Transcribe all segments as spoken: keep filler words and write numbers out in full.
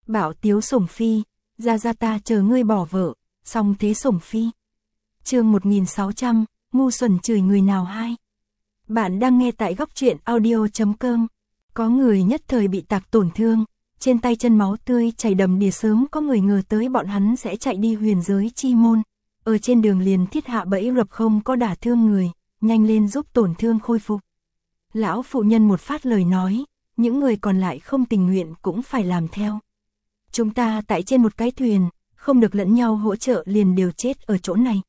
Bảo Tiếu Sủng Phi, ra ra ta chờ ngươi bỏ vợ, xong thế Sủng Phi. Chương một nghìn sáu trăm, ngu xuẩn chửi người nào hai. Bạn đang nghe tại góc truyện audio chấm com. Có người nhất thời bị tạc tổn thương, trên tay chân máu tươi chảy đầm đìa, sớm có người ngờ tới bọn hắn sẽ chạy đi huyền giới chi môn. Ở trên đường liền thiết hạ bẫy rập, không có đả thương người, nhanh lên giúp tổn thương khôi phục. Lão phụ nhân một phát lời nói, những người còn lại không tình nguyện cũng phải làm theo. Chúng ta tại trên một cái thuyền, không được lẫn nhau hỗ trợ liền đều chết ở chỗ này.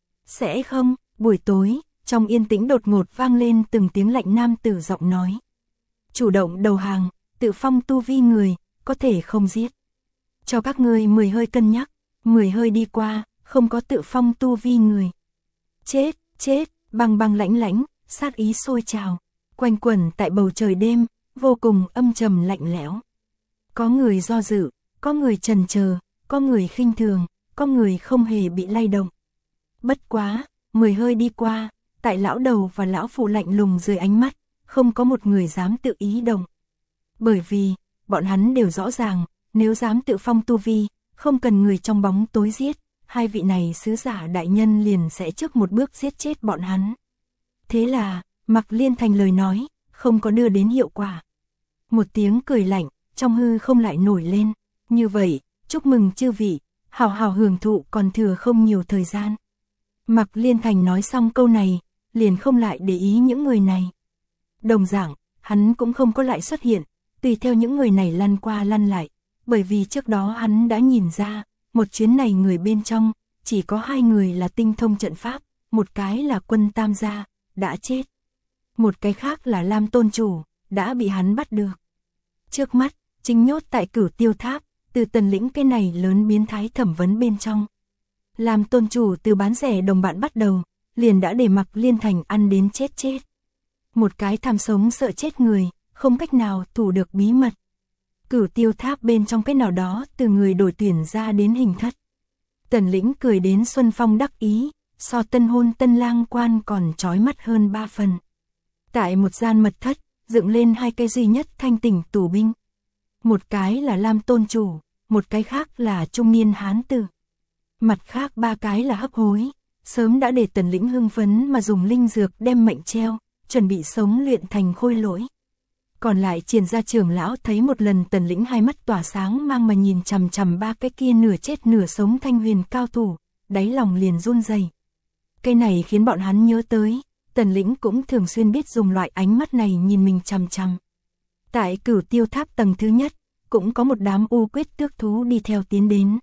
Sẽ không, buổi tối, trong yên tĩnh đột ngột vang lên từng tiếng lạnh nam tử giọng nói. Chủ động đầu hàng, tự phong tu vi người, có thể không giết. Cho các ngươi mười hơi cân nhắc, mười hơi đi qua, không có tự phong tu vi người. Chết, chết, băng băng lãnh lãnh, sát ý sôi trào, quanh quẩn tại bầu trời đêm, vô cùng âm trầm lạnh lẽo. Có người do dự, có người chần chờ, có người khinh thường, có người không hề bị lay động. Bất quá, mười hơi đi qua, tại lão đầu và lão phụ lạnh lùng dưới ánh mắt, không có một người dám tự ý động. Bởi vì, bọn hắn đều rõ ràng, nếu dám tự phong tu vi, không cần người trong bóng tối giết, hai vị này sứ giả đại nhân liền sẽ trước một bước giết chết bọn hắn. Thế là, Mạc Liên Thành lời nói, không có đưa đến hiệu quả. Một tiếng cười lạnh, trong hư không lại nổi lên. Như vậy, chúc mừng chư vị, hào hào hưởng thụ, còn thừa không nhiều thời gian. Mạc Liên Thành nói xong câu này, liền không lại để ý những người này. Đồng dạng, hắn cũng không có lại xuất hiện, tùy theo những người này lăn qua lăn lại, bởi vì trước đó hắn đã nhìn ra, một chuyến này người bên trong, chỉ có hai người là tinh thông trận pháp, một cái là Quân Tam gia, đã chết. Một cái khác là Lam Tôn Chủ, đã bị hắn bắt được. Trước mắt, chính nhốt tại Cửu Tiêu Tháp, từ Tần Lĩnh cái này lớn biến thái thẩm vấn bên trong. Lam Tôn Chủ từ bán rẻ đồng bạn bắt đầu, liền đã để Mạc Liên Thành ăn đến chết chết. Một cái tham sống sợ chết người, không cách nào thủ được bí mật. Cửu Tiêu Tháp bên trong cái nào đó từ người đổi tuyển ra đến hình thất. Tần Lĩnh cười đến xuân phong đắc ý, so tân hôn tân lang quan còn chói mắt hơn ba phần. Tại một gian mật thất, dựng lên hai cái duy nhất thanh tỉnh tù binh. Một cái là Lam Tôn Chủ, một cái khác là trung niên hán tử. Mặt khác ba cái là hấp hối, sớm đã để Tần Lĩnh hưng phấn mà dùng linh dược đem mệnh treo, chuẩn bị sống luyện thành khôi lỗi. Còn lại Triển gia trưởng lão thấy một lần Tần Lĩnh hai mắt tỏa sáng mang mà nhìn chằm chằm ba cái kia nửa chết nửa sống thanh huyền cao thủ, đáy lòng liền run rẩy. Cái này khiến bọn hắn nhớ tới, Tần Lĩnh cũng thường xuyên biết dùng loại ánh mắt này nhìn mình chằm chằm. Tại Cửu Tiêu Tháp tầng thứ nhất, cũng có một đám u quyết tước thú đi theo tiến đến.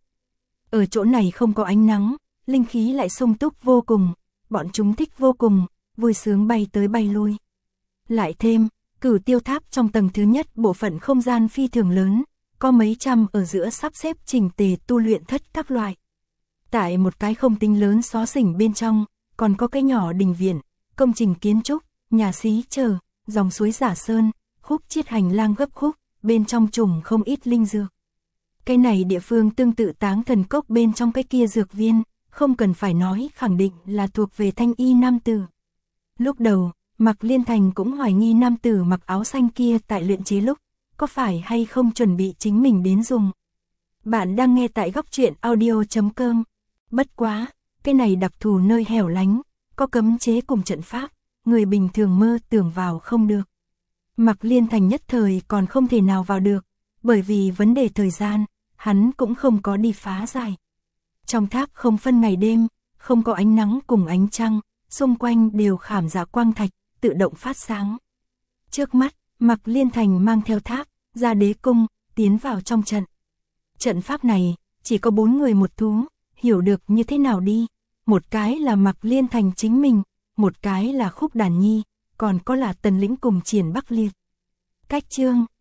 Ở chỗ này không có ánh nắng, linh khí lại sung túc vô cùng, bọn chúng thích vô cùng, vui sướng bay tới bay lui. Lại thêm, Cửu Tiêu Tháp trong tầng thứ nhất bộ phận không gian phi thường lớn, có mấy trăm ở giữa sắp xếp chỉnh tề tu luyện thất các loại. Tại một cái không tính lớn xó xỉnh bên trong, còn có cái nhỏ đình viện, công trình kiến trúc, nhà xí chờ, dòng suối giả sơn, khúc chiết hành lang gấp khúc, bên trong trùng không ít linh dược. Cái này địa phương tương tự Táng Thần Cốc bên trong cái kia dược viên, không cần phải nói khẳng định là thuộc về thanh y nam tử. Lúc đầu, Mạc Liên Thành cũng hoài nghi nam tử mặc áo xanh kia tại luyện chế lúc, có phải hay không chuẩn bị chính mình đến dùng. Bạn đang nghe tại góc truyện audio chấm com. Bất quá, cái này đặc thù nơi hẻo lánh, có cấm chế cùng trận pháp, người bình thường mơ tưởng vào không được. Mạc Liên Thành nhất thời còn không thể nào vào được, bởi vì vấn đề thời gian, hắn cũng không có đi phá giải. Trong tháp không phân ngày đêm, không có ánh nắng cùng ánh trăng, xung quanh đều khảm dạ quang thạch, tự động phát sáng. Trước mắt, Mạc Liên Thành mang theo tháp, ra đế cung, tiến vào trong trận. Trận pháp này, chỉ có bốn người một thú, hiểu được như thế nào đi. Một cái là Mạc Liên Thành chính mình, một cái là Khúc Đàn Nhi, còn có là Tần Lĩnh cùng Triển Bắc Liệt. Cách chương